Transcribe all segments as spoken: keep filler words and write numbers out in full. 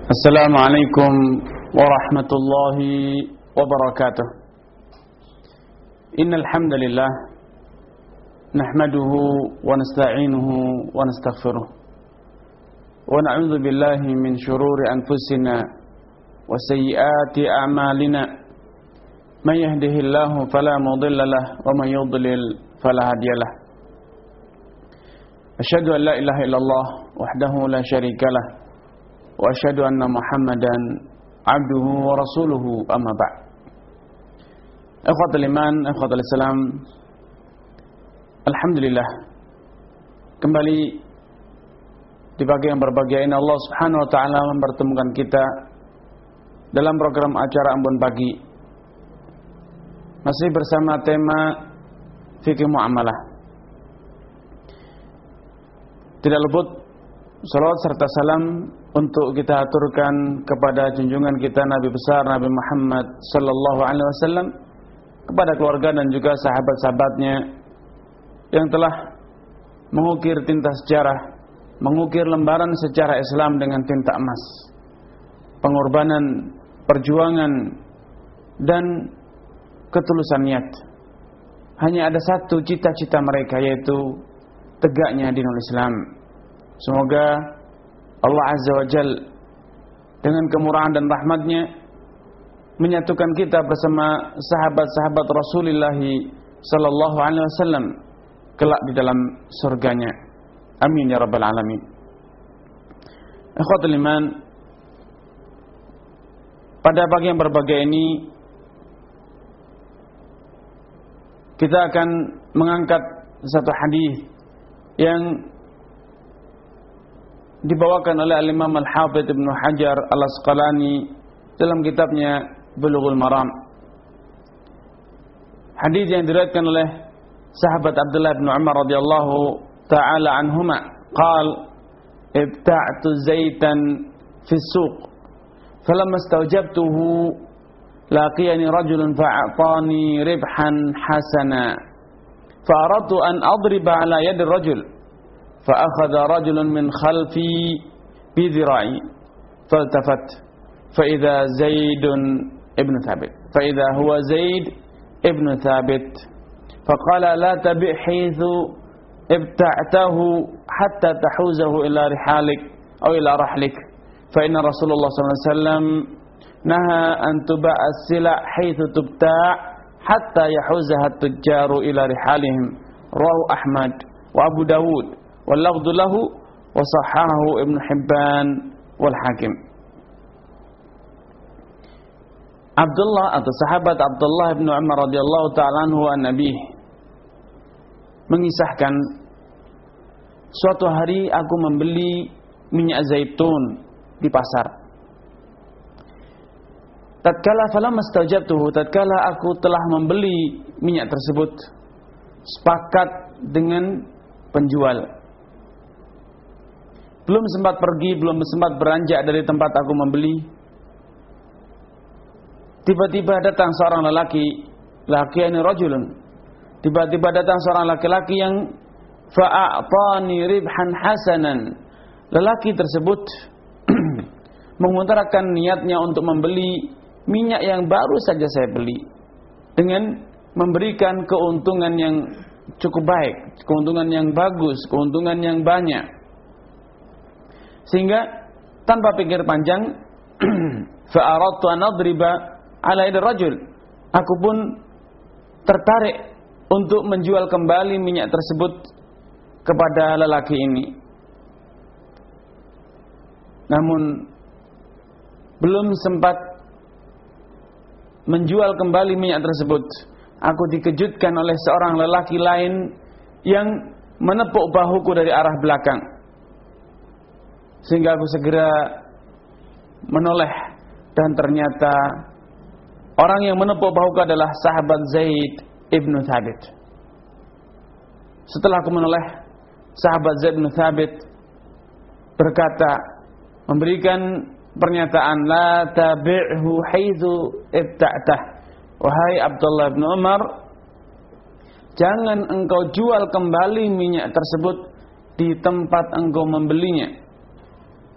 Assalamualaikum warahmatullahi wabarakatuh. Innal hamdalillah nahmaduhu wa nasta'inuhu wa nastaghfiruh. Wa na'udzu billahi min shururi anfusina wa sayyiati a'malina. Man yahdihillahu fala mudilla lahu wa man yudlil fala hadiyalah. Asyhadu an la ilaha illallah wahdahu la syarikalah wa asyhadu anna Muhammadan abduhu wa rasuluhu amma ba'd. Ikhwatul iman, ikhwatul Islam, alhamdulillah kembali di pagi yang berbahagia ini Allah Subhanahu wa taala mempertemukan kita dalam program acara Ambon Pagi, masih bersama tema fikih muamalah. Tidak luput salawat serta salam untuk kita aturkan kepada junjungan kita Nabi besar Nabi Muhammad sallallahu alaihi wasallam, kepada keluarga dan juga sahabat-sahabatnya yang telah mengukir tinta sejarah, mengukir lembaran sejarah Islam dengan tinta emas. Pengorbanan, perjuangan dan ketulusan niat. Hanya ada satu cita-cita mereka, yaitu tegaknya dinul Islam. Semoga Allah Azza wa Jal dengan kemurahan dan rahmatnya menyatukan kita bersama sahabat-sahabat Rasulullah sallallahu alaihi wasallam kelak di dalam surganya. Amin ya rabbal alamin. Ikhwatul iman, pada pagi yang berbahagia ini kita akan mengangkat satu hadis yang dibawakan oleh Al-Imam Al-Hafidh Ibnu Hajar Al-Asqalani dalam kitabnya Bulughul Maram. Hadis yang diriwayatkan oleh sahabat Abdullah bin Umar radhiyallahu taala anhuma, qala ibta'tu zaitan fi as-suq falamma istawjabtuhu laqiyani rajulun fa'atani ribhan hasana fa'aradtu an adriba ala yadi ar-rajul فأخذ رجل من خلفي بذراعي فالتفت فإذا زيد ابن ثابت فإذا هو زيد ابن ثابت فقال لا تبع حيث ابتعته حتى تحوزه إلى رحالك أو إلى رحلك فإن رسول الله صلى الله عليه وسلم نهى أن تباع السلع حيث تبتاع حتى يحوزها التجار إلى رحالهم. رواه أحمد وأبو داود wal-lafdhu lahu wa sahhahahu Ibnu Hibban wal Hakim. Abdullah atau sahabat Abdullah bin Umar radhiyallahu ta'ala anhu an-nabi mengisahkan, suatu hari aku membeli minyak zaitun di pasar. Tatkala falamma istajabtuhu, tatkala aku telah membeli minyak tersebut, sepakat dengan penjual. Belum sempat pergi, belum sempat beranjak dari tempat aku membeli, tiba-tiba datang seorang lelaki, laki-laki rajulun. Tiba-tiba datang seorang laki-laki yang fa'atani ribhan hasanan. Lelaki tersebut mengutarakan niatnya untuk membeli minyak yang baru saja saya beli, dengan memberikan keuntungan yang cukup baik, keuntungan yang bagus, keuntungan yang banyak. Sehingga tanpa pikir panjang, fa'aradtu an adriba ala yadi rajul, aku pun tertarik untuk menjual kembali minyak tersebut kepada lelaki ini. Namun belum sempat menjual kembali minyak tersebut, aku dikejutkan oleh seorang lelaki lain yang menepuk bahuku dari arah belakang. Sehingga aku segera menoleh, dan ternyata orang yang menepuk bahuku adalah sahabat Zaid ibnu Thabit. Setelah aku menoleh, sahabat Zaid ibnu Thabit berkata, memberikan pernyataan, la tabi'hu haitsu ibta'tah. Wahai Abdullah bin Umar, jangan engkau jual kembali minyak tersebut di tempat engkau membelinya.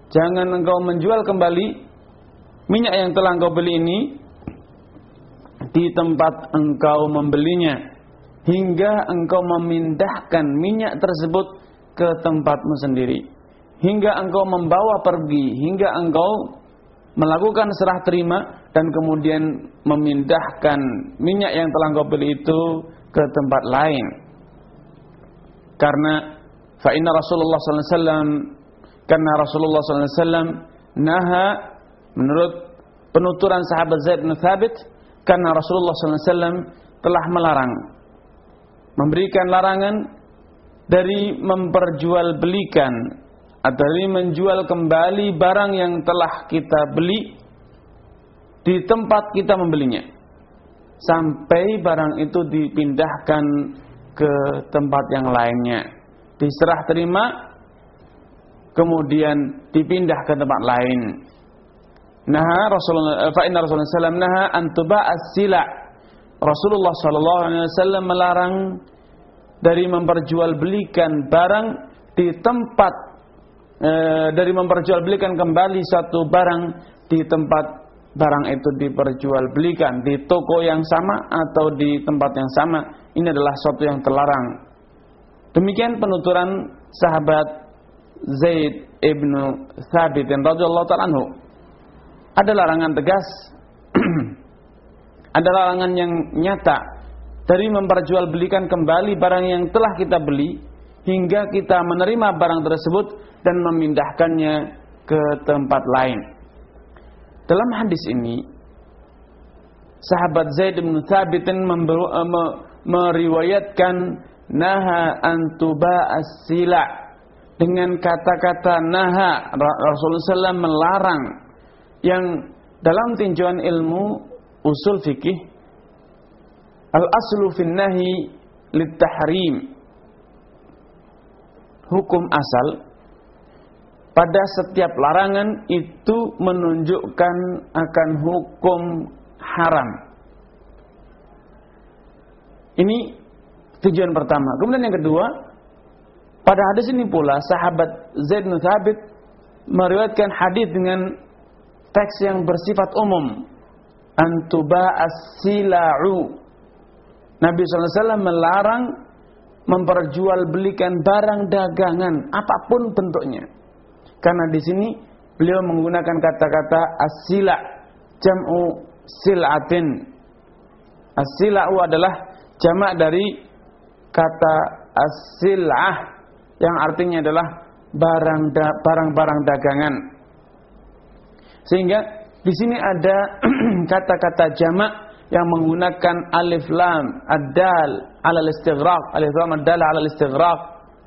jangan engkau menjual kembali minyak yang telah engkau beli ini di tempat engkau membelinya, hingga engkau memindahkan minyak tersebut ke tempatmu sendiri, hingga engkau membawa pergi, hingga engkau melakukan serah terima dan kemudian memindahkan minyak yang telah engkau beli itu ke tempat lain. Karena fa inna Rasulullah sallallahu alaihi wasallam karena Rasulullah sallallahu alaihi wasallam naha, menurut penuturan sahabat Zaid bin Thabit, karena Rasulullah sallallahu alaihi wasallam telah melarang, memberikan larangan dari memperjualbelikan atau dari menjual kembali barang yang telah kita beli di tempat kita membelinya, sampai barang itu dipindahkan ke tempat yang lainnya, diserah terima, kemudian dipindah ke tempat lain. Nah, Rasulullah fa inna Rasulullah sallallahu alaihi wasallam naha an tuba'as sila. Rasulullah sallallahu alaihi wasallam melarang dari memperjualbelikan barang di tempat e, dari memperjualbelikan kembali satu barang di tempat barang itu diperjualbelikan, di toko yang sama atau di tempat yang sama. Ini adalah suatu yang terlarang. Demikian penuturan sahabat Zaid ibn Thabit radhiyallahu ta'ala anhu. Ada larangan tegas, ada larangan yang nyata dari memperjualbelikan kembali barang yang telah kita beli hingga kita menerima barang tersebut dan memindahkannya ke tempat lain. Dalam hadis ini, sahabat Zaid bin Thabit meriwayatkan naha antuba as-sila, dengan kata-kata naha. Rasulullah sallallahu alaihi wasallam melarang, yang dalam tinjauan ilmu usul fikih al-aslu fin nahi lit-tahrim, hukum asal pada setiap larangan itu menunjukkan akan hukum haram. Ini tujuan pertama. Kemudian yang kedua, pada hadis ini pula sahabat Zaid bin Thabit meriwayatkan hadis dengan teks yang bersifat umum, antuba as-sila'u. Nabi sallallahu alaihi wasallam melarang memperjualbelikan barang dagangan apapun bentuknya. Karena di sini beliau menggunakan kata-kata as-sila, jam'u sil'atin. As-sila'u adalah jamak dari kata as-sil'ah yang artinya adalah barang da, barang-barang dagangan. Sehingga di sini ada kata-kata jamak yang menggunakan alif lam ad-dal ala al-istighraq, alif lam ad-dal ala al-istighraq,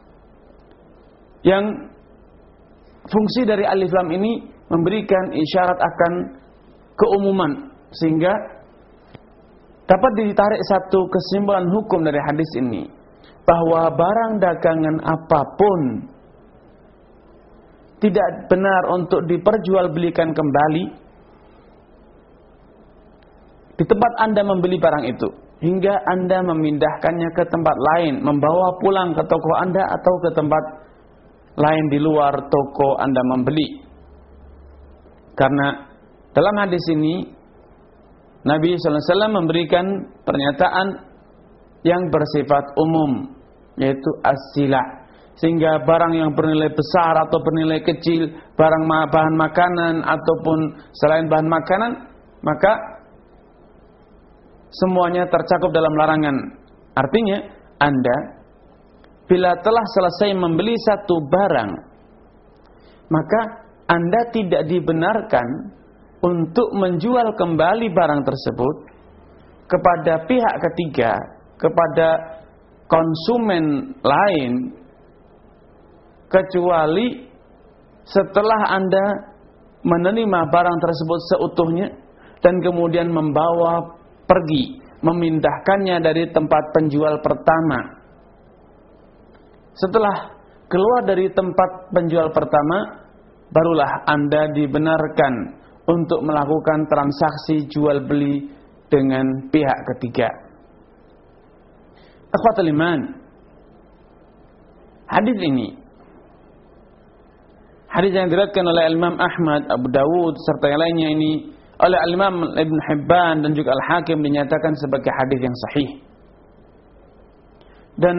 yang fungsi dari alif lam ini memberikan isyarat akan keumuman, sehingga dapat ditarik satu kesimpulan hukum dari hadis ini, bahwa barang dagangan apapun tidak benar untuk diperjualbelikan kembali di tempat Anda membeli barang itu, hingga Anda memindahkannya ke tempat lain, membawa pulang ke toko Anda atau ke tempat lain di luar toko Anda membeli. Karena dalam hadis ini Nabi sallallahu alaihi wasallam memberikan pernyataan yang bersifat umum, yaitu as-sila, sehingga barang yang bernilai besar atau bernilai kecil, barang bahan makanan ataupun selain bahan makanan, maka semuanya tercakup dalam larangan. Artinya, Anda bila telah selesai membeli satu barang, maka Anda tidak dibenarkan untuk menjual kembali barang tersebut kepada pihak ketiga, kepada konsumen lain, kecuali setelah Anda menerima barang tersebut seutuhnya dan kemudian membawa pergi, memindahkannya dari tempat penjual pertama. Setelah keluar dari tempat penjual pertama, barulah Anda dibenarkan untuk melakukan transaksi jual beli dengan pihak ketiga. Akhwatul iman, hadis ini Hadis yang diriwayatkan oleh Imam Ahmad, Abu Dawud serta yang lainnya ini oleh Imam Ibn Hibban dan juga Al-Hakim dinyatakan sebagai hadis yang sahih. Dan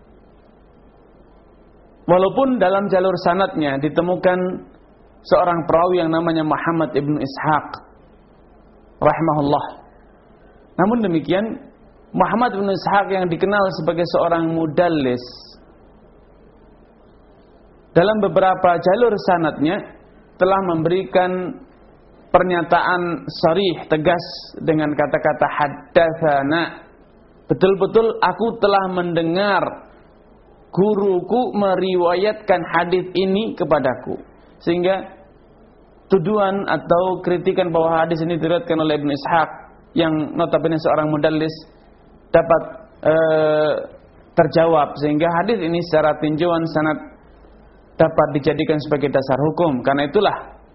walaupun dalam jalur sanadnya ditemukan seorang perawi yang namanya Muhammad ibn Ishaq rahimahullah, namun demikian Muhammad ibn Ishaq yang dikenal sebagai seorang mudallis, dalam beberapa jalur sanadnya telah memberikan pernyataan sharih, tegas dengan kata-kata haddatsana. Betul-betul aku telah mendengar guruku meriwayatkan hadis ini kepadaku. Sehingga tuduhan atau kritikan bahwa hadis ini diriwayatkan oleh Ibnu Ishaq yang notabene seorang mudallis dapat ee, terjawab, sehingga hadis ini secara tinjauan sanad dapat dijadikan sebagai dasar hukum. Karena itulah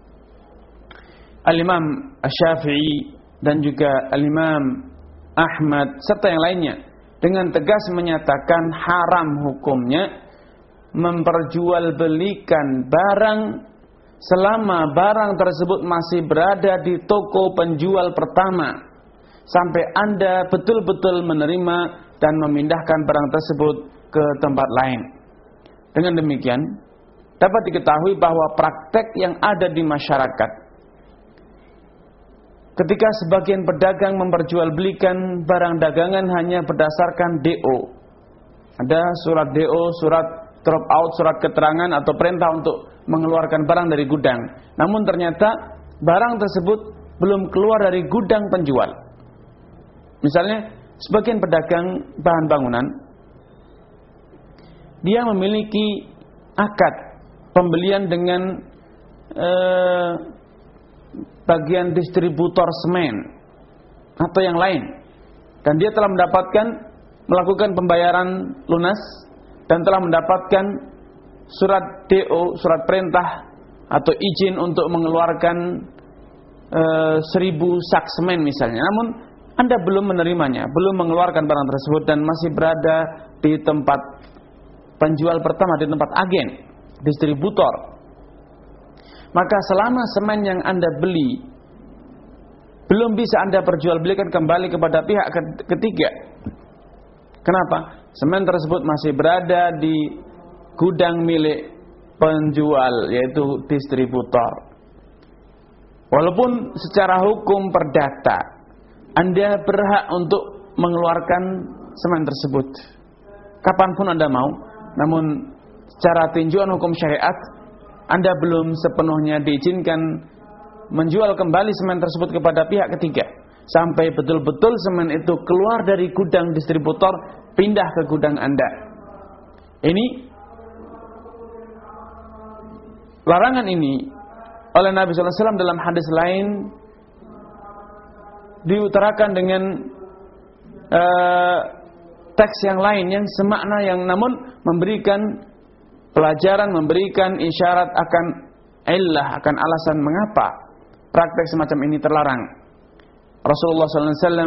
Al-Imam Asy-Syafi'i dan juga Al-Imam Ahmad serta yang lainnya dengan tegas menyatakan haram hukumnya memperjualbelikan barang selama barang tersebut masih berada di toko penjual pertama sampai Anda betul-betul menerima dan memindahkan barang tersebut ke tempat lain. Dengan demikian dapat diketahui bahwa praktek yang ada di masyarakat ketika sebagian pedagang memperjualbelikan barang dagangan hanya berdasarkan D O. Ada surat D O, surat drop out, surat keterangan atau perintah untuk mengeluarkan barang dari gudang. Namun ternyata barang tersebut belum keluar dari gudang penjual. Misalnya sebagian pedagang bahan bangunan, dia memiliki akad pembelian dengan eh, bagian distributor semen atau yang lain, dan dia telah mendapatkan melakukan pembayaran lunas dan telah mendapatkan surat D O, surat perintah atau izin untuk mengeluarkan e, seribu sak semen misalnya. Namun Anda belum menerimanya, belum mengeluarkan barang tersebut dan masih berada di tempat penjual pertama, di tempat agen, distributor. Maka selama semen yang Anda beli belum bisa Anda perjualbelikan kembali kepada pihak ketiga. Kenapa? Semen tersebut masih berada di gudang milik penjual, yaitu distributor. Walaupun secara hukum perdata Anda berhak untuk mengeluarkan semen tersebut kapanpun Anda mau, namun secara tinjauan hukum syariat Anda belum sepenuhnya diizinkan menjual kembali semen tersebut kepada pihak ketiga sampai betul-betul semen itu keluar dari gudang distributor, pindah ke gudang Anda. Ini larangan ini oleh Nabi sallallahu alaihi wasallam dalam hadis lain diutarakan dengan uh, teks yang lain yang semakna, yang namun memberikan pelajaran, memberikan isyarat akan illah, akan alasan mengapa praktek semacam ini terlarang. Rasulullah sallallahu alaihi wasallam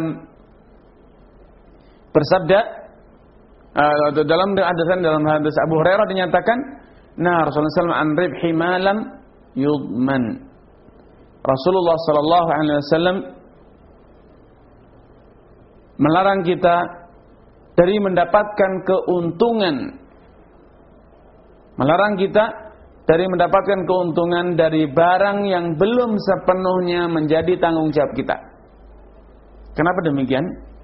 bersabda uh, dalam hadis dalam hadis Abu Hurairah dinyatakan, nah Rasulullah sallallahu alaihi wasallam an ribhi ma lam yudman. Rasulullah sallallahu alaihi wasallam melarang kita dari mendapatkan keuntungan, melarang kita dari mendapatkan keuntungan dari barang yang belum sepenuhnya menjadi tanggung jawab kita. Kenapa demikian?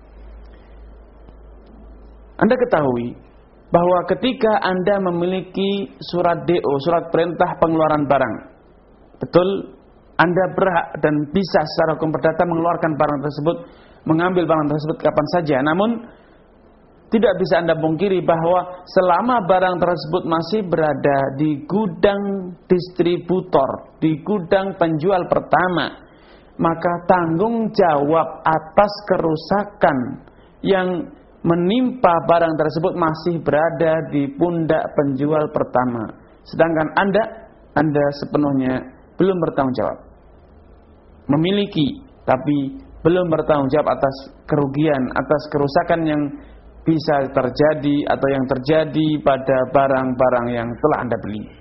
Anda ketahui bahwa ketika Anda memiliki surat D O, surat perintah pengeluaran barang, betul Anda berhak dan bisa secara hukum perdata mengeluarkan barang tersebut, mengambil barang tersebut kapan saja. Namun tidak bisa Anda pungkiri bahwa selama barang tersebut masih berada di gudang distributor, di gudang penjual pertama, maka tanggung jawab atas kerusakan yang menimpa barang tersebut masih berada di pundak penjual pertama. Sedangkan Anda, Anda sepenuhnya belum bertanggung jawab. Memiliki, tapi belum bertanggung jawab atas kerugian, atas kerusakan yang bisa terjadi atau yang terjadi pada barang-barang yang telah Anda beli.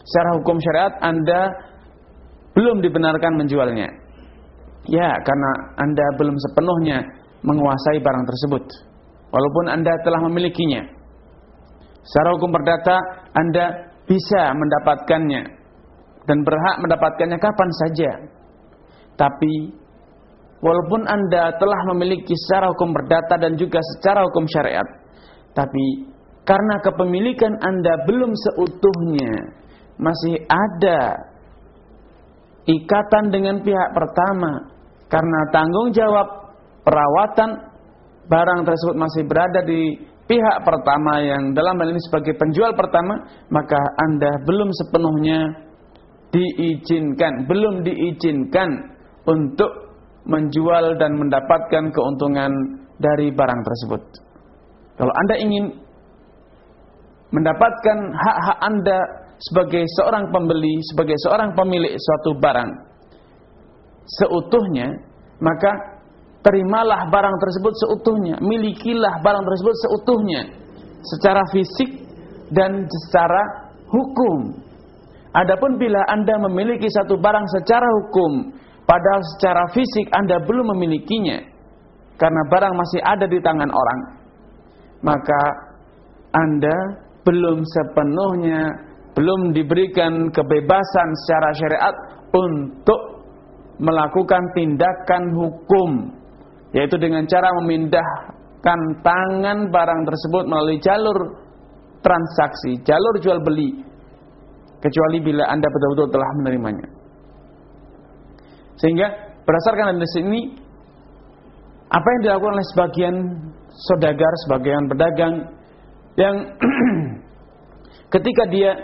secara hukum syariat Anda belum dibenarkan menjualnya. Ya, karena Anda belum sepenuhnya menguasai barang tersebut, walaupun Anda telah memilikinya. Secara hukum perdata Anda bisa mendapatkannya dan berhak mendapatkannya kapan saja. Tapi walaupun Anda telah memiliki secara hukum perdata dan juga secara hukum syariat, tapi karena kepemilikan Anda belum seutuhnya, masih ada ikatan dengan pihak pertama, karena tanggung jawab perawatan barang tersebut masih berada di pihak pertama yang dalam hal ini sebagai penjual pertama, maka Anda belum sepenuhnya diizinkan, belum diizinkan untuk menjual dan mendapatkan keuntungan dari barang tersebut. Kalau Anda ingin mendapatkan hak-hak Anda sebagai seorang pembeli, sebagai seorang pemilik suatu barang seutuhnya, maka terimalah barang tersebut seutuhnya, milikilah barang tersebut seutuhnya, secara fisik dan secara hukum. Adapun bila Anda memiliki satu barang secara hukum, padahal secara fisik Anda belum memilikinya, karena barang masih ada di tangan orang, maka Anda belum sepenuhnya, belum diberikan kebebasan secara syariat untuk melakukan tindakan hukum, yaitu dengan cara memindahkan tangan barang tersebut melalui jalur transaksi, jalur jual beli, kecuali bila Anda betul-betul telah menerimanya. Sehingga berdasarkan hadis ini, apa yang dilakukan oleh sebagian saudagar, sebagian pedagang yang ketika dia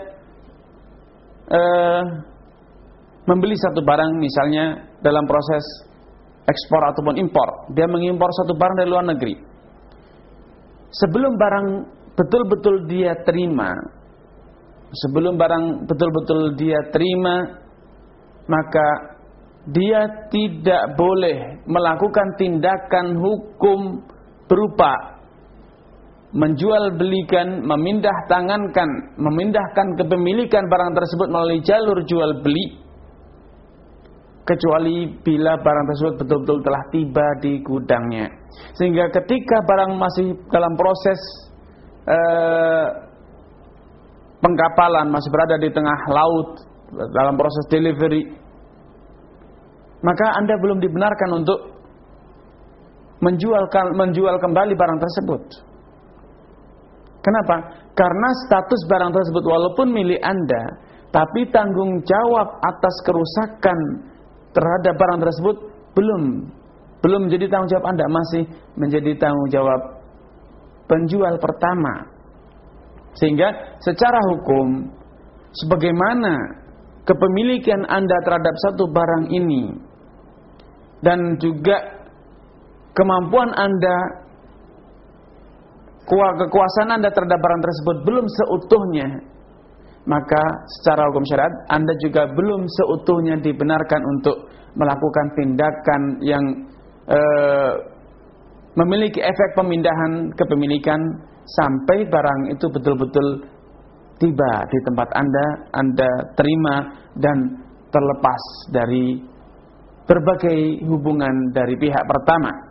uh, membeli satu barang, misalnya dalam proses ekspor ataupun impor, dia mengimpor satu barang dari luar negeri. Sebelum barang betul-betul dia terima, sebelum barang betul-betul dia terima, maka dia tidak boleh melakukan tindakan hukum berupa menjual belikan, memindah tangankan, memindahkan kepemilikan barang tersebut melalui jalur jual beli, kecuali bila barang tersebut betul-betul telah tiba di gudangnya. Sehingga ketika barang masih dalam proses eh, pengkapalan, masih berada di tengah laut dalam proses delivery, maka Anda belum dibenarkan untuk menjual menjual kembali barang tersebut. Kenapa? Karena status barang tersebut walaupun milik Anda, tapi tanggung jawab atas kerusakan terhadap barang tersebut belum belum menjadi tanggung jawab Anda, masih menjadi tanggung jawab penjual pertama. Sehingga secara hukum, sebagaimana kepemilikan Anda terhadap satu barang ini dan juga kemampuan Anda, kekuasaan Anda terhadap barang tersebut belum seutuhnya, maka secara hukum syariat Anda juga belum seutuhnya dibenarkan untuk melakukan tindakan yang eh, memiliki efek pemindahan kepemilikan sampai barang itu betul-betul tiba di tempat Anda, Anda terima dan terlepas dari berbagai hubungan dari pihak pertama.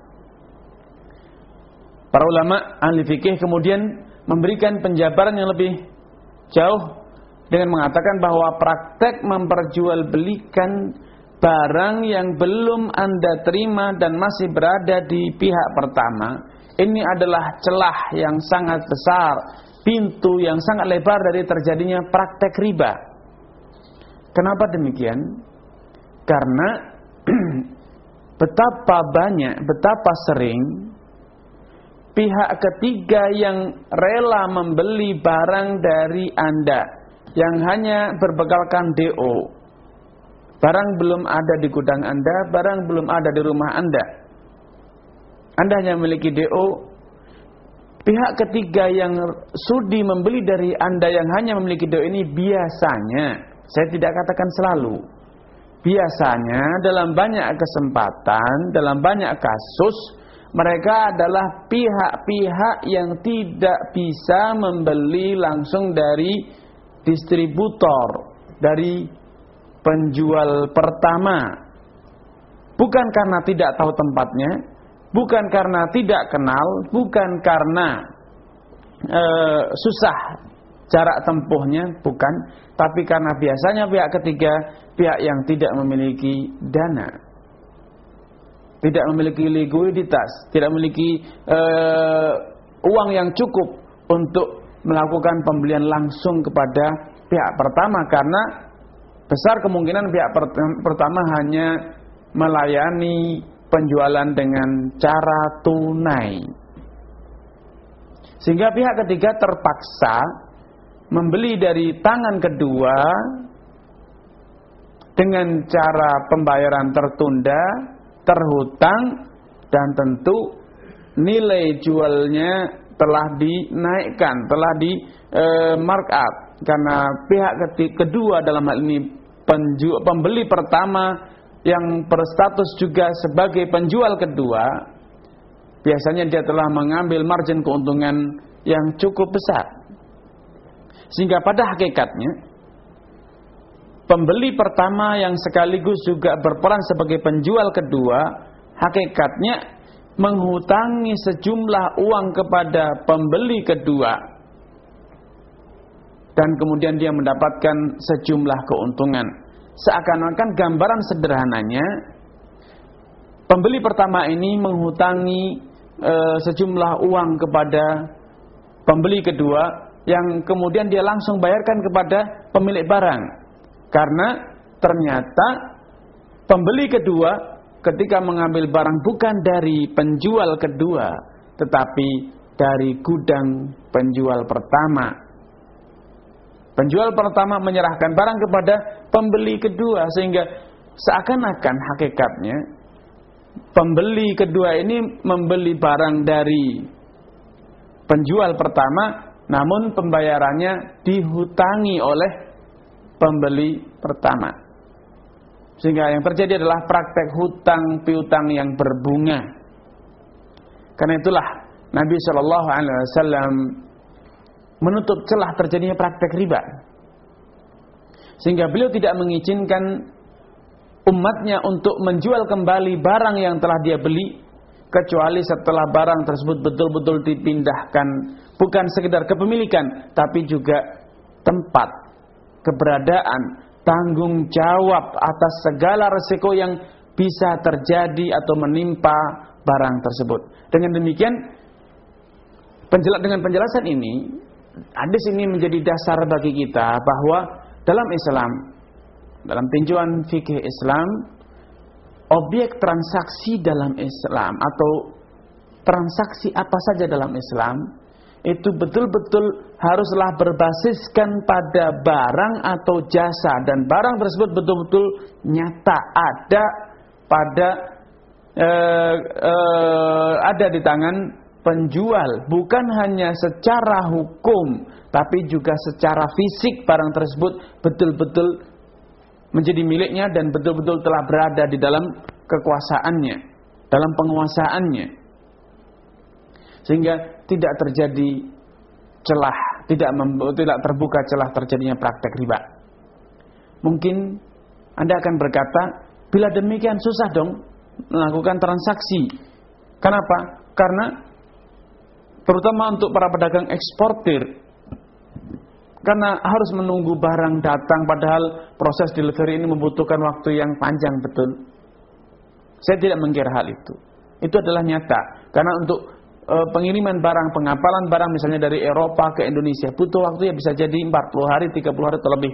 Para ulama ahli fikih kemudian memberikan penjabaran yang lebih jauh dengan mengatakan bahwa praktek memperjualbelikan barang yang belum Anda terima dan masih berada di pihak pertama, ini adalah celah yang sangat besar, pintu yang sangat lebar dari terjadinya praktek riba. Kenapa demikian? Karena betapa banyak, betapa sering pihak ketiga yang rela membeli barang dari Anda yang hanya berbekalkan D O. Barang belum ada di gudang Anda, barang belum ada di rumah Anda. Anda hanya memiliki D O. Pihak ketiga yang sudi membeli dari Anda yang hanya memiliki D O ini biasanya, saya tidak katakan selalu, biasanya dalam banyak kesempatan, dalam banyak kasus, mereka adalah pihak-pihak yang tidak bisa membeli langsung dari distributor, dari penjual pertama. Bukan karena tidak tahu tempatnya, bukan karena tidak kenal, bukan karena e, susah jarak tempuhnya, bukan, tapi karena biasanya pihak ketiga, pihak yang tidak memiliki dana, tidak memiliki likuiditas, tidak memiliki e, uang yang cukup untuk melakukan pembelian langsung kepada pihak pertama, karena besar kemungkinan pihak pertama hanya melayani penjualan dengan cara tunai, sehingga pihak ketiga terpaksa membeli dari tangan kedua dengan cara pembayaran tertunda, terhutang, dan tentu nilai jualnya telah dinaikkan, telah di e, mark up, karena pihak kedua dalam hal ini penju, pembeli pertama yang berstatus juga sebagai penjual kedua, biasanya dia telah mengambil margin keuntungan yang cukup besar. Sehingga pada hakikatnya pembeli pertama yang sekaligus juga berperan sebagai penjual kedua, hakikatnya menghutangi sejumlah uang kepada pembeli kedua, dan kemudian dia mendapatkan sejumlah keuntungan. Seakan-akan gambaran sederhananya, pembeli pertama ini menghutangi e, sejumlah uang kepada pembeli kedua, yang kemudian dia langsung bayarkan kepada pemilik barang, karena ternyata pembeli kedua ketika mengambil barang bukan dari penjual kedua, tetapi dari gudang penjual pertama. Penjual pertama menyerahkan barang kepada pembeli kedua, sehingga seakan-akan hakikatnya pembeli kedua ini membeli barang dari penjual pertama, namun pembayarannya dihutangi oleh pembeli pertama. Sehingga yang terjadi adalah praktek hutang piutang yang berbunga. Karena itulah Nabi shallallahu alaihi wasallam menutup celah terjadinya praktek riba, sehingga beliau tidak mengizinkan umatnya untuk menjual kembali barang yang telah dia beli, kecuali setelah barang tersebut betul-betul dipindahkan, bukan sekedar kepemilikan, tapi juga tempat, keberadaan, tanggung jawab atas segala resiko yang bisa terjadi atau menimpa barang tersebut. Dengan demikian, dengan penjelasan ini, hadis ini menjadi dasar bagi kita bahwa dalam Islam, dalam tinjauan fikih Islam, objek transaksi dalam Islam atau transaksi apa saja dalam Islam itu betul-betul haruslah berbasiskan pada barang atau jasa, dan barang tersebut betul-betul nyata ada pada eh, eh, ada di tangan penjual, bukan hanya secara hukum tapi juga secara fisik barang tersebut betul-betul menjadi miliknya dan betul-betul telah berada di dalam kekuasaannya, dalam penguasaannya, sehingga tidak terjadi celah, tidak tidak terbuka celah terjadinya praktek riba. Mungkin Anda akan berkata, bila demikian susah dong melakukan transaksi. Kenapa? Karena terutama untuk para pedagang eksportir, karena harus menunggu barang datang, padahal proses delivery ini membutuhkan waktu yang panjang betul. Saya tidak mengira hal itu. Itu adalah nyata. Karena untuk e, pengiriman barang, pengapalan barang misalnya dari Eropa ke Indonesia butuh waktu ya bisa jadi empat puluh hari, tiga puluh hari atau lebih.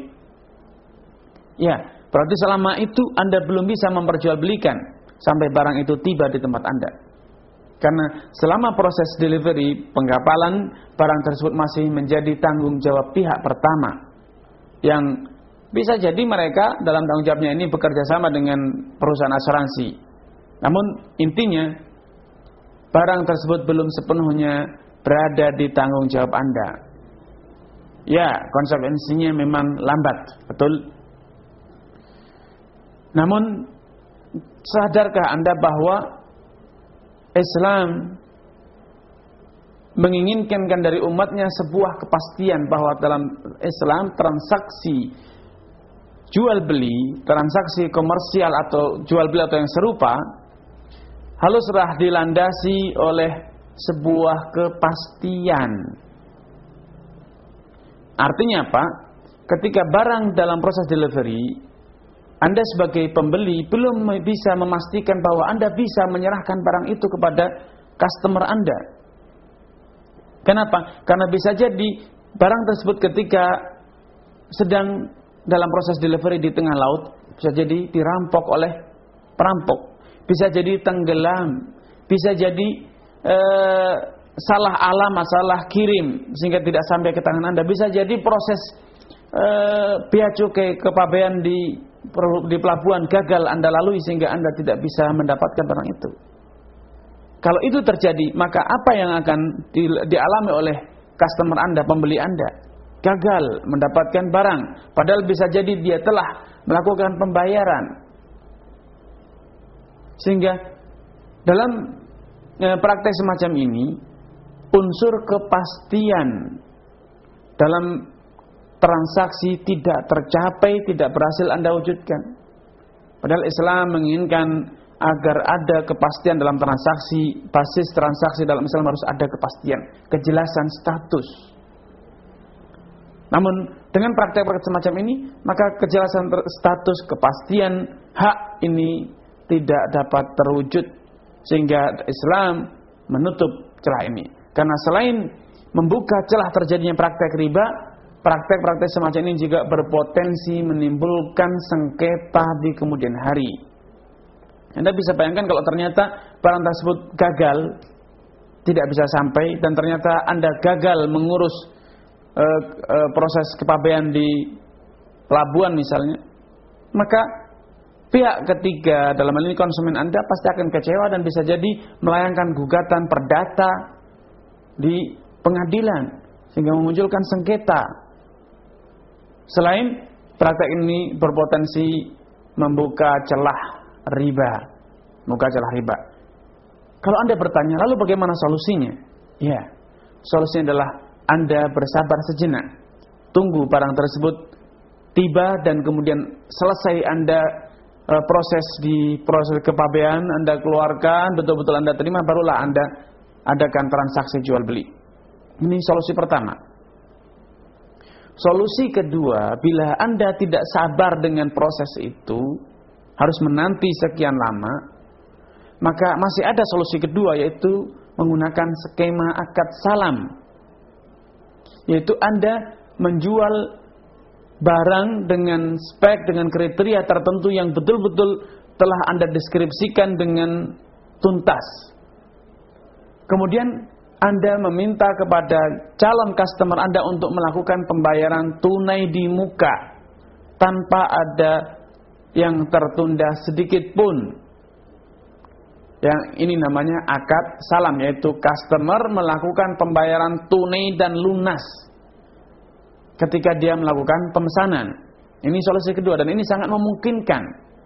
Ya, berarti selama itu Anda belum bisa memperjualbelikan sampai barang itu tiba di tempat Anda. Karena selama proses delivery, pengapalan barang tersebut masih menjadi tanggung jawab pihak pertama, yang bisa jadi mereka dalam tanggung jawabnya ini bekerja sama dengan perusahaan asuransi. Namun intinya barang tersebut belum sepenuhnya berada di tanggung jawab Anda. Ya, konsekuensinya memang lambat, betul. Namun sadarkah Anda bahwa Islam menginginkan dari umatnya sebuah kepastian bahwa dalam Islam transaksi jual beli, transaksi komersial atau jual beli atau yang serupa haruslah dilandasi oleh sebuah kepastian. Artinya apa? Ketika barang dalam proses delivery, Anda sebagai pembeli belum bisa memastikan bahwa Anda bisa menyerahkan barang itu kepada customer Anda. Kenapa? Karena bisa jadi barang tersebut ketika sedang dalam proses delivery di tengah laut, bisa jadi dirampok oleh perampok, bisa jadi tenggelam, bisa jadi eh, salah alamat, salah kirim sehingga tidak sampai ke tangan Anda, bisa jadi proses eh, bea cukai kepabean di di pelabuhan gagal Anda lalui sehingga Anda tidak bisa mendapatkan barang itu. Kalau itu terjadi, maka apa yang akan di, dialami oleh customer Anda, pembeli Anda? Gagal mendapatkan barang, padahal bisa jadi dia telah melakukan pembayaran. Sehingga dalam e, praktek semacam ini, unsur kepastian dalam transaksi tidak tercapai, tidak berhasil Anda wujudkan. Padahal Islam menginginkan agar ada kepastian dalam transaksi. Basis transaksi dalam Islam harus ada kepastian, kejelasan status. Namun dengan praktek-praktek semacam ini, maka kejelasan status, kepastian hak ini tidak dapat terwujud, sehingga Islam menutup celah ini. Karena selain membuka celah terjadinya praktek riba, praktek-praktek semacam ini juga berpotensi menimbulkan sengketa di kemudian hari. Anda bisa bayangkan kalau ternyata barang tersebut gagal, tidak bisa sampai, dan ternyata Anda gagal mengurus Uh, uh, proses kepabean di pelabuhan misalnya, maka pihak ketiga dalam hal ini konsumen Anda pasti akan kecewa dan bisa jadi melayangkan gugatan perdata di pengadilan sehingga memunculkan sengketa. Selain praktek ini berpotensi membuka celah riba, membuka celah riba. Kalau Anda bertanya, lalu bagaimana solusinya? Ya, solusinya adalah Anda bersabar sejenak, tunggu barang tersebut tiba dan kemudian selesai Anda e, proses di proses kepabean, Anda keluarkan, betul-betul Anda terima, barulah Anda adakan transaksi jual beli. Ini solusi pertama. Solusi kedua, bila Anda tidak sabar dengan proses itu, harus menanti sekian lama, maka masih ada solusi kedua, yaitu menggunakan skema akad salam. Yaitu Anda menjual barang dengan spek, dengan kriteria tertentu yang betul-betul telah Anda deskripsikan dengan tuntas. Kemudian Anda meminta kepada calon customer Anda untuk melakukan pembayaran tunai di muka, tanpa ada yang tertunda sedikit pun. Yang ini namanya akad salam, yaitu customer melakukan pembayaran tunai dan lunas ketika dia melakukan pemesanan. Ini solusi kedua dan ini sangat memungkinkan.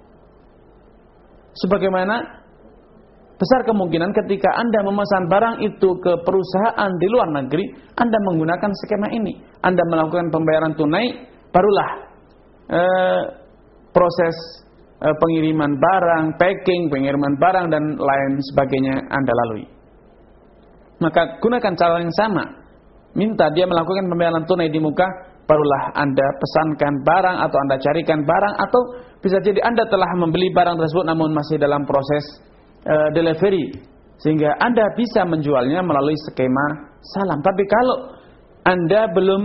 Sebagaimana besar kemungkinan ketika Anda memesan barang itu ke perusahaan di luar negeri, Anda menggunakan skema ini. Anda melakukan pembayaran tunai, barulah eh, proses pengiriman barang, packing, pengiriman barang dan lain sebagainya Anda lalui. Maka gunakan cara yang sama. Minta dia melakukan pembayaran tunai di muka, barulah Anda pesankan barang atau Anda carikan barang, atau bisa jadi Anda telah membeli barang tersebut namun masih dalam proses uh, delivery, sehingga Anda bisa menjualnya melalui skema salam. Tapi kalau Anda belum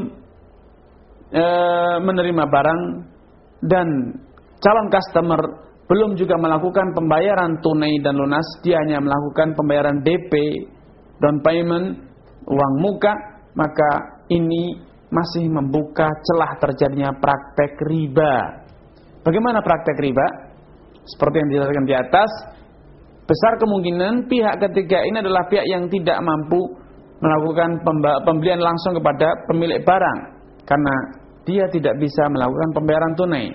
uh, menerima barang dan calon customer belum juga melakukan pembayaran tunai dan lunas, dia hanya melakukan pembayaran D P, down payment, uang muka, maka ini masih membuka celah terjadinya praktek riba. Bagaimana praktek riba? Seperti yang dijelaskan di atas, besar kemungkinan pihak ketiga ini adalah pihak yang tidak mampu melakukan pembelian langsung kepada pemilik barang, karena dia tidak bisa melakukan pembayaran tunai.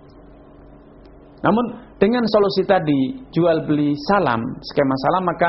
Namun dengan solusi tadi, jual beli salam, skema salam, maka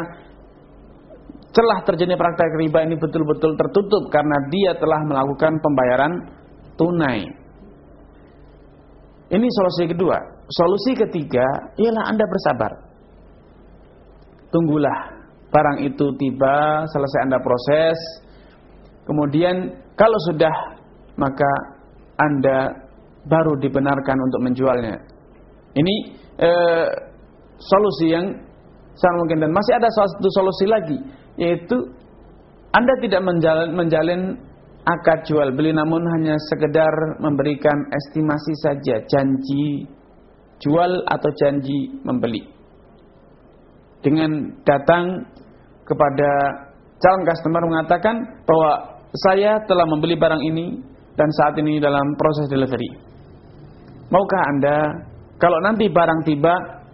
celah terjadinya praktek riba ini betul-betul tertutup karena dia telah melakukan pembayaran tunai. Ini solusi kedua. Solusi ketiga ialah Anda bersabar. Tunggulah barang itu tiba, selesai Anda proses. Kemudian kalau sudah, maka Anda baru dibenarkan untuk menjualnya. Ini eh, solusi yang sangat mungkin. Dan masih ada satu solusi lagi, yaitu Anda tidak menjalin, menjalin akad jual beli, namun hanya sekedar memberikan estimasi saja, janji jual atau janji membeli. Dengan datang kepada calon customer mengatakan bahwa saya telah membeli barang ini dan saat ini dalam proses delivery. Maukah Anda kalau nanti barang tiba,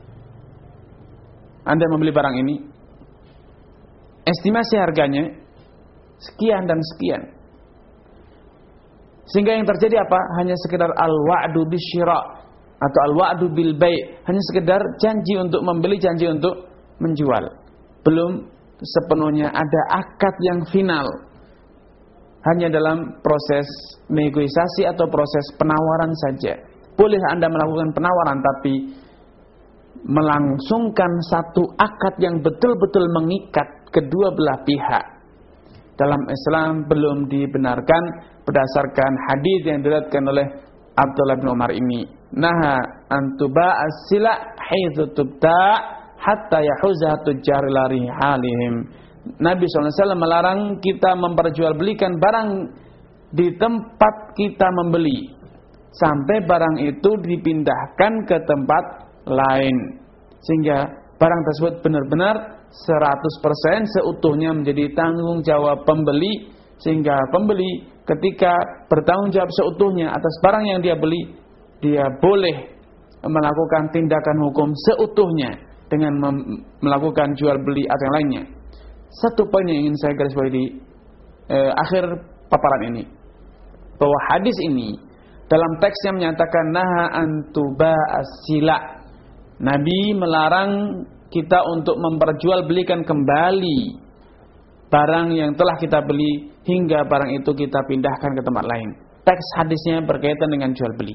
Anda membeli barang ini, estimasi harganya sekian dan sekian. Sehingga yang terjadi apa? Hanya sekedar al-wa'du bisyira' atau al-wa'du bil bai', hanya sekedar janji untuk membeli, janji untuk menjual. Belum sepenuhnya ada akad yang final. Hanya dalam proses negosiasi atau proses penawaran saja. Boleh Anda melakukan penawaran, tapi melangsungkan satu akad yang betul-betul mengikat kedua belah pihak dalam Islam belum dibenarkan berdasarkan hadis yang diriwayatkan oleh Abdullah bin Umar ini. Naha antuba as-sila haitsu tubta hatta yahuza tujar lari halihim. Nabi shallallahu alaihi wasallam melarang kita memperjualbelikan barang di tempat kita membeli sampai barang itu dipindahkan ke tempat lain, sehingga barang tersebut benar-benar seratus persen seutuhnya menjadi tanggung jawab pembeli, sehingga pembeli ketika bertanggung jawab seutuhnya atas barang yang dia beli, dia boleh melakukan tindakan hukum seutuhnya dengan melakukan jual beli atau yang lainnya. Satu poin yang ingin saya garis bawahi di eh, akhir paparan ini, bahwa hadis ini dalam teksnya menyatakan naha antuba as-sila. Nabi melarang kita untuk memperjualbelikan kembali barang yang telah kita beli hingga barang itu kita pindahkan ke tempat lain. Teks hadisnya berkaitan dengan jual beli.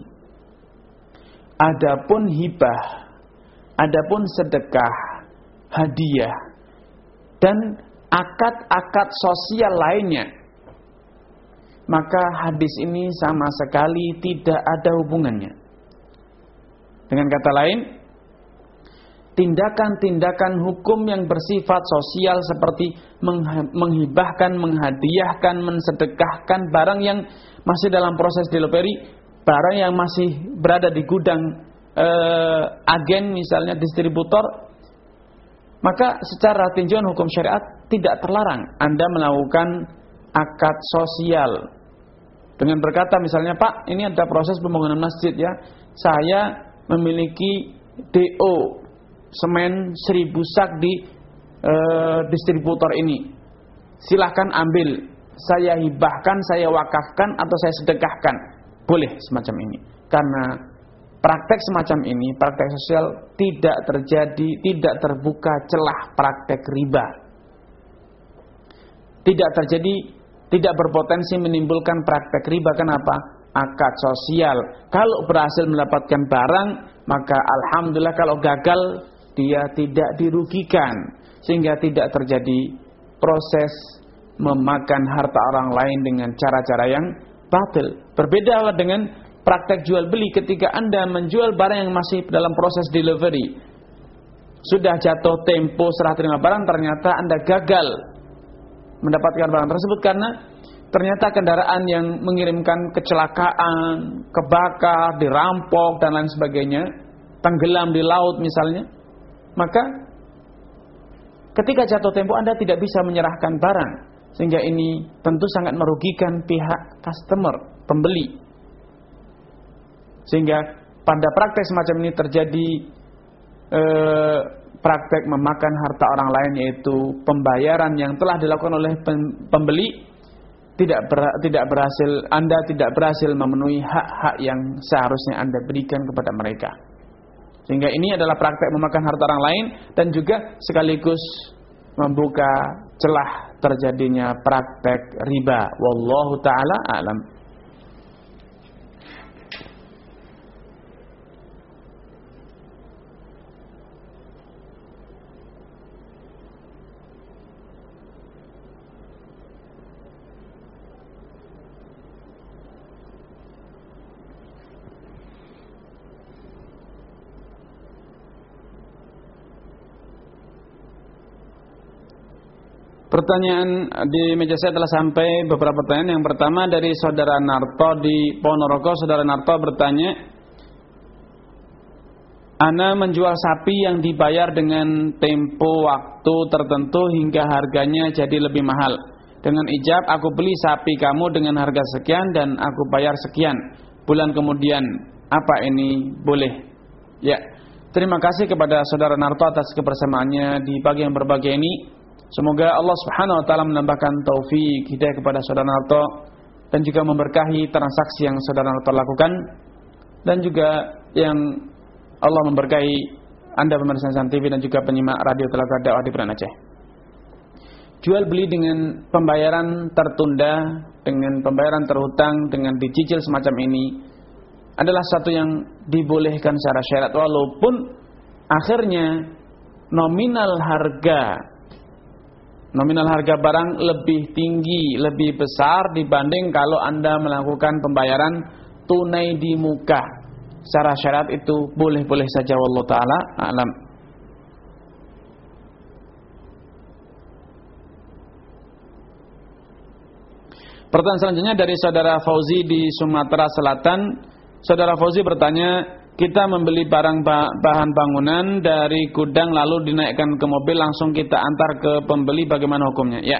Adapun hibah, adapun sedekah, hadiah, dan akad-akad sosial lainnya, maka hadis ini sama sekali tidak ada hubungannya. Dengan kata lain, tindakan-tindakan hukum yang bersifat sosial seperti menghibahkan, menghadiahkan, mensedekahkan barang yang masih dalam proses delivery, barang yang masih berada di gudang eh, agen misalnya distributor, maka secara tinjauan hukum syariat tidak terlarang Anda melakukan akad sosial dengan berkata misalnya, Pak, ini ada proses pembangunan masjid ya, saya memiliki D O semen seribu sak di e, distributor ini, silahkan ambil, saya hibahkan, saya wakafkan atau saya sedekahkan, boleh semacam ini. Karena praktek semacam ini, praktek sosial, tidak terjadi, tidak terbuka celah praktek riba, tidak terjadi, tidak berpotensi menimbulkan praktek riba. Kenapa? Akad sosial, kalau berhasil mendapatkan barang, maka alhamdulillah, kalau gagal dia tidak dirugikan, sehingga tidak terjadi proses memakan harta orang lain dengan cara-cara yang batil. Berbeda dengan praktek jual beli. Ketika Anda menjual barang yang masih dalam proses delivery, sudah jatuh tempo serah terima barang, ternyata Anda gagal mendapatkan barang tersebut karena ternyata kendaraan yang mengirimkan kecelakaan, kebakar, dirampok dan lain sebagainya, tenggelam di laut misalnya, maka ketika jatuh tempo Anda tidak bisa menyerahkan barang, sehingga ini tentu sangat merugikan pihak customer, pembeli. Sehingga pada praktek semacam ini terjadi eh, praktek memakan harta orang lain, yaitu pembayaran yang telah dilakukan oleh pembeli tidak ber, tidak berhasil, Anda tidak berhasil memenuhi hak-hak yang seharusnya Anda berikan kepada mereka. Sehingga ini adalah praktek memakan harta orang lain dan juga sekaligus membuka celah terjadinya praktek riba. Wallahu taala a'lam. Pertanyaan di meja saya telah sampai beberapa pertanyaan. Yang pertama dari saudara Narto di Ponorogo. Saudara Narto bertanya, Ana menjual sapi yang dibayar dengan tempo waktu tertentu hingga harganya jadi lebih mahal. Dengan ijab, aku beli sapi kamu dengan harga sekian dan aku bayar sekian. Bulan kemudian, apa ini boleh? Ya, terima kasih kepada saudara Narto atas kebersamaannya di pagi yang berbahagia ini. Semoga Allah Subhanahu wa taala menambahkan taufik hidayah kepada saudara Narto dan juga memberkahi transaksi yang saudara Narto lakukan, dan juga yang Allah memberkahi Anda pemirsa Insan T V dan juga penyimak radio Telaga Dakwah di Banda Aceh. Jual beli dengan pembayaran tertunda, dengan pembayaran terhutang, dengan dicicil semacam ini adalah satu yang dibolehkan secara syariat, walaupun akhirnya nominal harga Nominal harga barang lebih tinggi, lebih besar dibanding kalau Anda melakukan pembayaran tunai di muka. Secara syariat itu boleh-boleh saja, wallahu taala alam. Pertanyaan selanjutnya dari saudara Fauzi di Sumatera Selatan. Saudara Fauzi bertanya, kita membeli barang bahan bangunan dari gudang lalu dinaikkan ke mobil langsung kita antar ke pembeli, bagaimana hukumnya? Ya.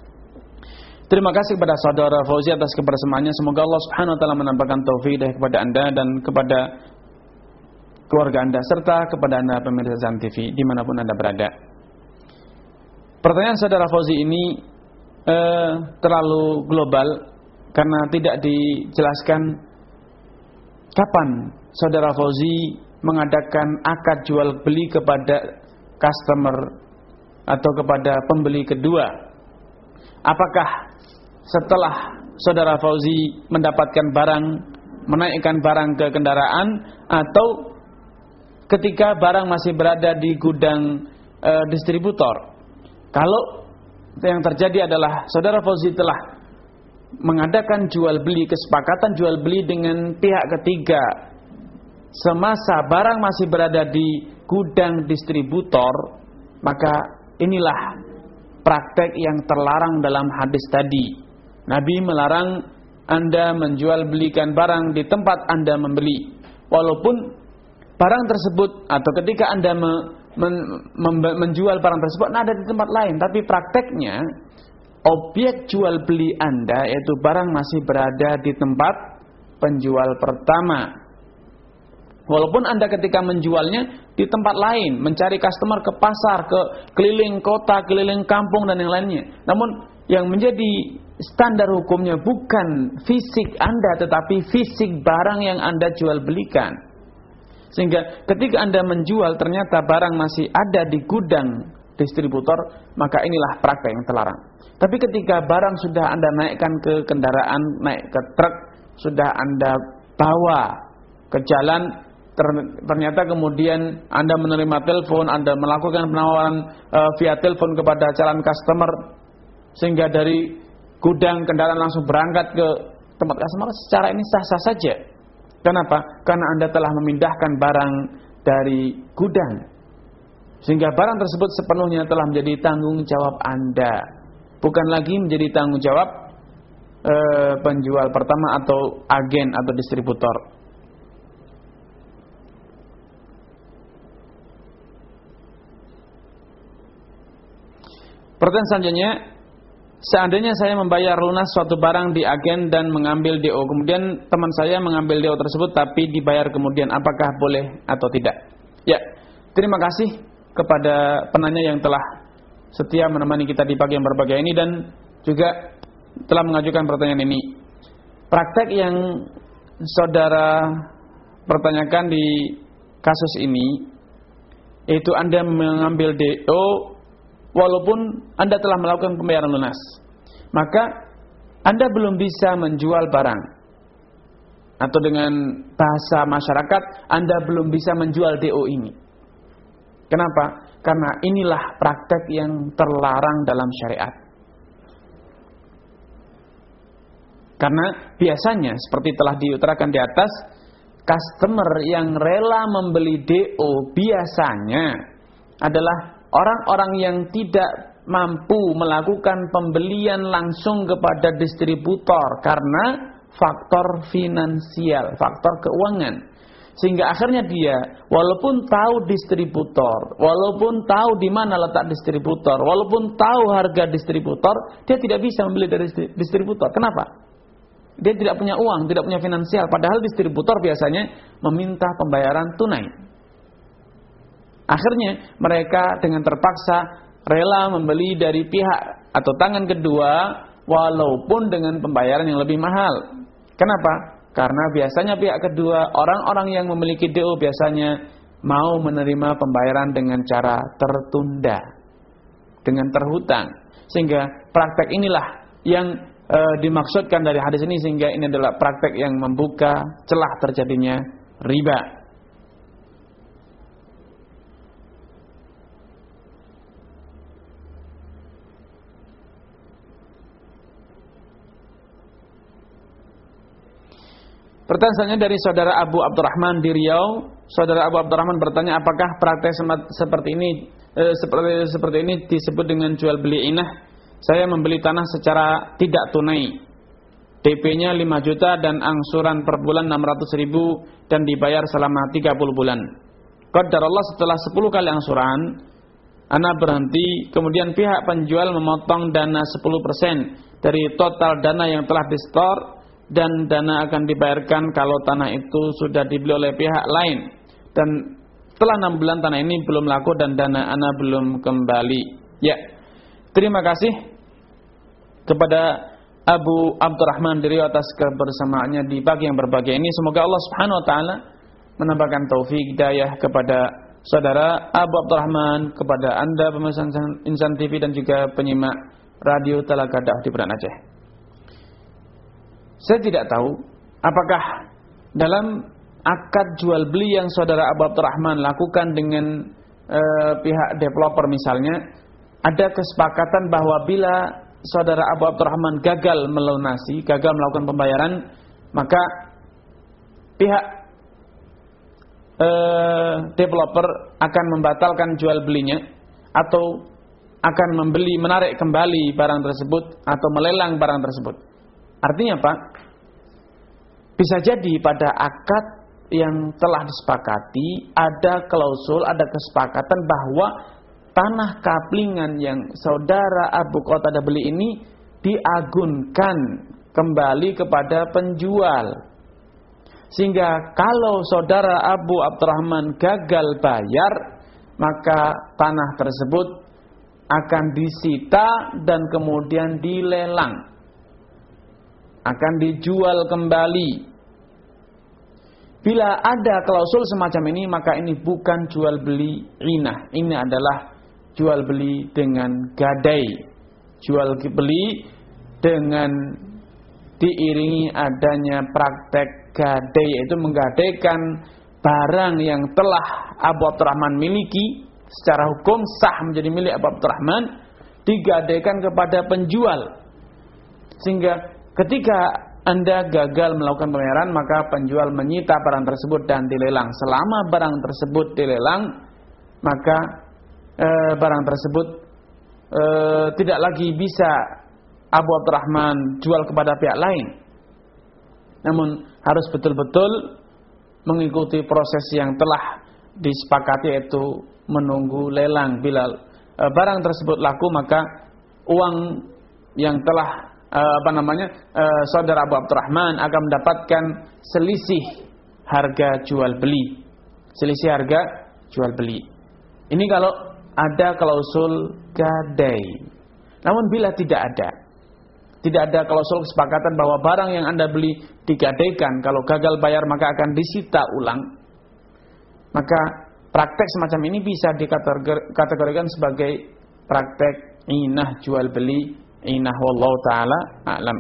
Terima kasih kepada saudara Fauzi atas kebersamaannya. Semoga Allah Subhanahu wa taala menambahkan taufik kepada Anda dan kepada keluarga Anda serta kepada Anda pemirsa Zan T V dimanapun Anda berada. Pertanyaan saudara Fauzi ini eh, terlalu global karena tidak dijelaskan kapan saudara Fauzi mengadakan akad jual beli kepada customer atau kepada pembeli kedua. Apakah setelah saudara Fauzi mendapatkan barang, menaikkan barang ke kendaraan, atau ketika barang masih berada di gudang e, distributor? Kalau yang terjadi adalah saudara Fauzi telah mengadakan jual beli, kesepakatan jual beli dengan pihak ketiga semasa barang masih berada di gudang distributor, maka inilah praktek yang terlarang dalam hadis tadi. Nabi melarang Anda menjual belikan barang di tempat Anda membeli, walaupun barang tersebut atau ketika Anda me, men, men, menjual barang tersebut ada di tempat lain, tapi prakteknya objek jual beli Anda yaitu barang masih berada di tempat penjual pertama. Walaupun Anda ketika menjualnya di tempat lain, mencari customer ke pasar, ke keliling kota, keliling kampung dan yang lainnya. Namun yang menjadi standar hukumnya bukan fisik Anda, tetapi fisik barang yang Anda jual belikan. Sehingga ketika Anda menjual ternyata barang masih ada di gudang distributor, maka inilah praktek yang terlarang. Tapi ketika barang sudah Anda naikkan ke kendaraan, naik ke truk, sudah Anda bawa ke jalan, ternyata kemudian Anda menerima telepon, Anda melakukan penawaran uh, via telepon kepada calon customer, sehingga dari gudang kendaraan langsung berangkat ke tempat customer, secara ini sah-sah saja. Kenapa? Karena Anda telah memindahkan barang dari gudang, sehingga barang tersebut sepenuhnya telah menjadi tanggung jawab Anda, bukan lagi menjadi tanggung jawab uh, penjual pertama atau agen atau distributor. Pertanyaan selanjutnya, seandainya saya membayar lunas suatu barang di agen dan mengambil D O, kemudian teman saya mengambil D O tersebut tapi dibayar kemudian, apakah boleh atau tidak? Ya, terima kasih kepada penanya yang telah setia menemani kita di pagi yang berbahagia ini dan juga telah mengajukan pertanyaan ini. Praktek yang saudara pertanyakan di kasus ini, yaitu Anda mengambil D O walaupun Anda telah melakukan pembayaran lunas, maka Anda belum bisa menjual barang. Atau dengan bahasa masyarakat, Anda belum bisa menjual D O ini. Kenapa? Karena inilah praktek yang terlarang dalam syariat. Karena biasanya, seperti telah diutarakan di atas, customer yang rela membeli D O biasanya adalah orang-orang yang tidak mampu melakukan pembelian langsung kepada distributor karena faktor finansial, faktor keuangan. Sehingga akhirnya dia walaupun tahu distributor, walaupun tahu di mana letak distributor, walaupun tahu harga distributor, dia tidak bisa membeli dari distributor. Kenapa? Dia tidak punya uang, tidak punya finansial, padahal distributor biasanya meminta pembayaran tunai. Akhirnya mereka dengan terpaksa rela membeli dari pihak atau tangan kedua walaupun dengan pembayaran yang lebih mahal. Kenapa? Karena biasanya pihak kedua, orang-orang yang memiliki D O biasanya mau menerima pembayaran dengan cara tertunda, dengan terhutang. Sehingga praktek inilah yang e, dimaksudkan dari hadis ini, sehingga ini adalah praktek yang membuka celah terjadinya riba. Pertanyaan selanjutnya dari saudara Abu Abdurrahman di Riau. Saudara Abu Abdurrahman bertanya, apakah praktek seperti ini eh, seperti seperti ini disebut dengan jual beli inah? Saya membeli tanah secara tidak tunai, D P-nya lima juta dan angsuran per bulan enam ratus ribu dan dibayar selama tiga puluh bulan. Qadarullah setelah sepuluh kali angsuran, ana berhenti, kemudian pihak penjual memotong dana sepuluh persen dari total dana yang telah di-store, dan dana akan dibayarkan kalau tanah itu sudah dibeli oleh pihak lain. Dan setelah enam bulan tanah ini belum laku dan dana ana belum kembali. Ya, terima kasih kepada Abu Abdurrahman dari atas kebersamaannya di pagi yang berbahagia ini. Semoga Allah Subhanahu wa taala menambahkan taufik hidayah kepada saudara Abu Abdurrahman, kepada Anda pemirsa Insan T V dan juga penyimak Radio Talaga Dakwah di Banda Aceh. Saya tidak tahu apakah dalam akad jual beli yang saudara Abu Abdurrahman lakukan dengan e, pihak developer misalnya, ada kesepakatan bahwa bila saudara Abu Abdurrahman gagal melunasi, gagal melakukan pembayaran, maka pihak e, developer akan membatalkan jual belinya atau akan membeli, menarik kembali barang tersebut atau melelang barang tersebut. Artinya apa? Bisa jadi pada akad yang telah disepakati ada klausul, ada kesepakatan bahwa tanah kaplingan yang saudara Abu Qatadah beli ini diagunkan kembali kepada penjual. Sehingga kalau saudara Abu Abdurrahman gagal bayar, maka tanah tersebut akan disita dan kemudian dilelang, akan dijual kembali. Bila ada klausul semacam ini, maka ini bukan jual beli inah. Ini adalah jual beli dengan gadai. Jual beli dengan diiringi adanya praktek gadai, yaitu menggadaikan barang yang telah Abu Abdurrahman miliki secara hukum sah menjadi milik Abu Abdurrahman, digadaikan kepada penjual. Sehingga ketika Anda gagal melakukan pembayaran, maka penjual menyita barang tersebut dan dilelang. Selama barang tersebut dilelang, maka e, barang tersebut e, tidak lagi bisa Abu Abdurrahman jual kepada pihak lain. Namun harus betul-betul mengikuti proses yang telah disepakati, yaitu menunggu lelang. Bila e, barang tersebut laku, maka uang yang telah apa namanya uh, saudara Abu Abdurrahman akan mendapatkan selisih harga jual beli, selisih harga jual beli. Ini kalau ada klausul gadai. Namun bila tidak ada, tidak ada klausul kesepakatan bahwa barang yang Anda beli digadaikan, kalau gagal bayar maka akan disita ulang, maka praktek semacam ini bisa dikategorikan sebagai praktek inah jual beli inah, wallahu ta'ala a'lam.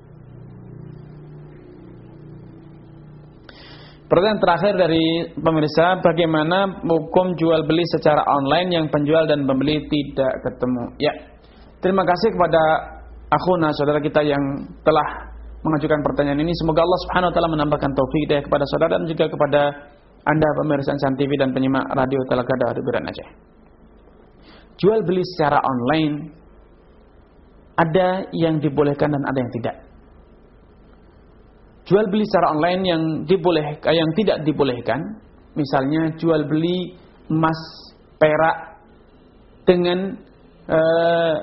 Pertanyaan terakhir dari pemirsa, bagaimana hukum jual beli secara online yang penjual dan pembeli tidak ketemu? Ya, terima kasih kepada akhuna, saudara kita yang telah mengajukan pertanyaan ini. Semoga Allah Subhanahu wa taala menambahkan taufik hidayah kepada saudara dan juga kepada Anda pemirsa Insan T V dan penyimak Radio Talaga Dakwah di Banda Aceh. jual beli secara online ada yang dibolehkan dan ada yang tidak. Jual beli secara online yang diboleh, yang tidak dibolehkan, misalnya jual beli emas perak dengan uh,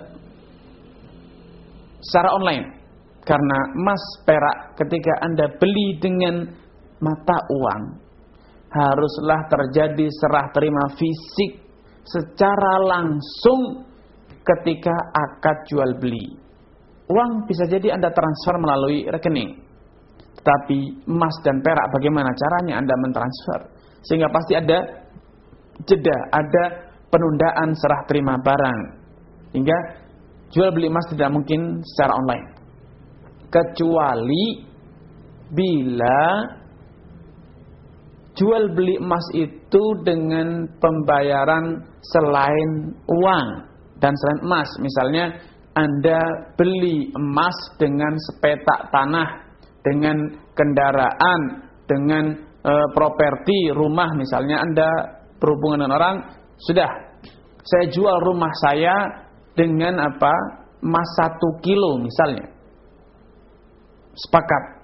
secara online. Karena emas perak ketika Anda beli dengan mata uang, haruslah terjadi serah terima fisik secara langsung ketika akad jual beli. Uang bisa jadi Anda transfer melalui rekening, tetapi emas dan perak bagaimana caranya Anda mentransfer? Sehingga pasti ada jeda, ada penundaan serah terima barang, hingga jual beli emas tidak mungkin secara online, kecuali bila jual beli emas itu dengan pembayaran selain uang dan selain emas. Misalnya Anda beli emas dengan sepetak tanah, dengan kendaraan, dengan e, properti rumah. Misalnya Anda berhubungan dengan orang, sudah, saya jual rumah saya dengan apa? Emas satu kilo misalnya. Sepakat.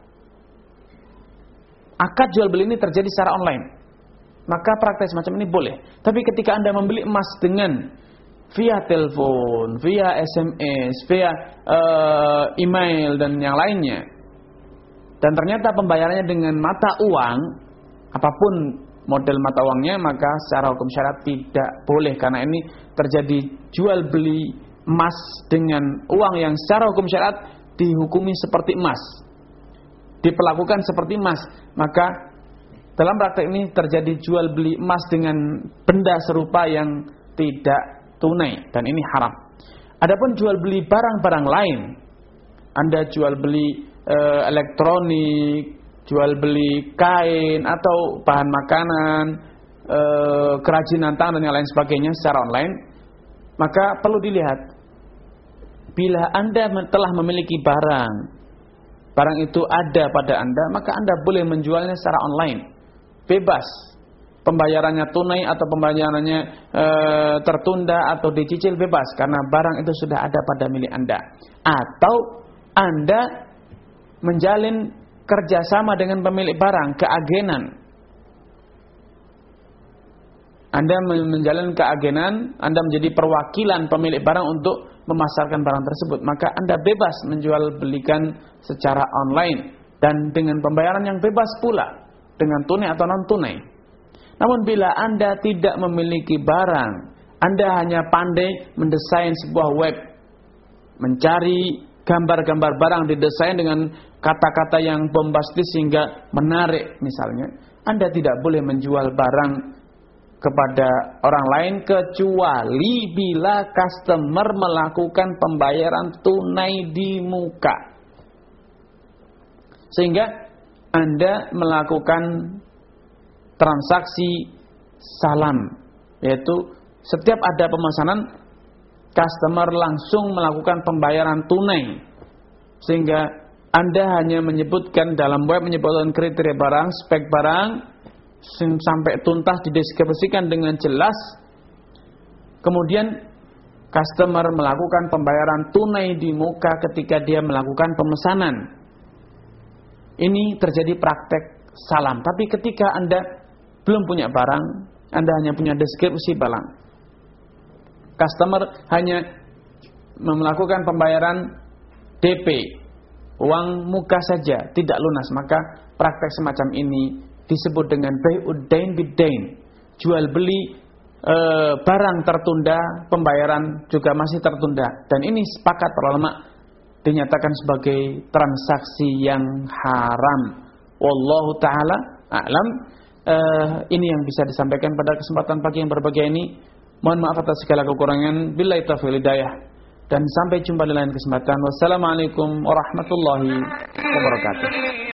Akad jual beli ini terjadi secara online, maka praktek semacam ini boleh. Tapi ketika Anda membeli emas dengan via telepon, via S M S, via uh, email dan yang lainnya, dan ternyata pembayarannya dengan mata uang, apapun model mata uangnya, maka secara hukum syariat tidak boleh, karena ini terjadi jual beli emas dengan uang yang secara hukum syariat dihukumi seperti emas, diperlakukan seperti emas. Maka dalam praktek ini terjadi jual beli emas dengan benda serupa yang tidak tunai, dan ini haram. Adapun jual beli barang-barang lain, Anda jual beli e, elektronik, jual beli kain atau bahan makanan, e, kerajinan tangan dan yang lain sebagainya secara online, maka perlu dilihat, bila Anda telah memiliki barang, barang itu ada pada Anda, maka Anda boleh menjualnya secara online, bebas. Pembayarannya tunai atau pembayarannya e, tertunda atau dicicil, bebas, karena barang itu sudah ada pada milik Anda. Atau Anda menjalin kerjasama dengan pemilik barang, keagenan. Anda menjalin keagenan, Anda menjadi perwakilan pemilik barang untuk memasarkan barang tersebut, maka Anda bebas menjual belikan secara online dan dengan pembayaran yang bebas pula, dengan tunai atau non tunai. Namun bila Anda tidak memiliki barang, Anda hanya pandai mendesain sebuah web, mencari gambar-gambar barang didesain dengan kata-kata yang bombastis sehingga menarik misalnya, Anda tidak boleh menjual barang kepada orang lain kecuali bila customer melakukan pembayaran tunai di muka. Sehingga Anda melakukan transaksi salam, yaitu setiap ada pemesanan, customer langsung melakukan pembayaran tunai. Sehingga Anda hanya menyebutkan dalam web, menyebutkan kriteria barang, spek barang, sampai tuntas dideskripsikan dengan jelas. Kemudian customer melakukan pembayaran tunai di muka ketika dia melakukan pemesanan. Ini terjadi praktek salam. Tapi ketika Anda belum punya barang, Anda hanya punya deskripsi barang, customer hanya melakukan pembayaran D P, uang muka saja, tidak lunas, maka praktek semacam ini disebut dengan bai'ud-dain bid-dain, jual beli e, barang tertunda, pembayaran juga masih tertunda, dan ini sepakat para ulama dinyatakan sebagai transaksi yang haram. Wallahu taala a'lam. E, ini yang bisa disampaikan pada kesempatan pagi yang berbahagia ini. Mohon maaf atas segala kekurangan. Billahi taufiq hidayah, dan sampai jumpa di lain kesempatan. Wassalamualaikum warahmatullahi wabarakatuh.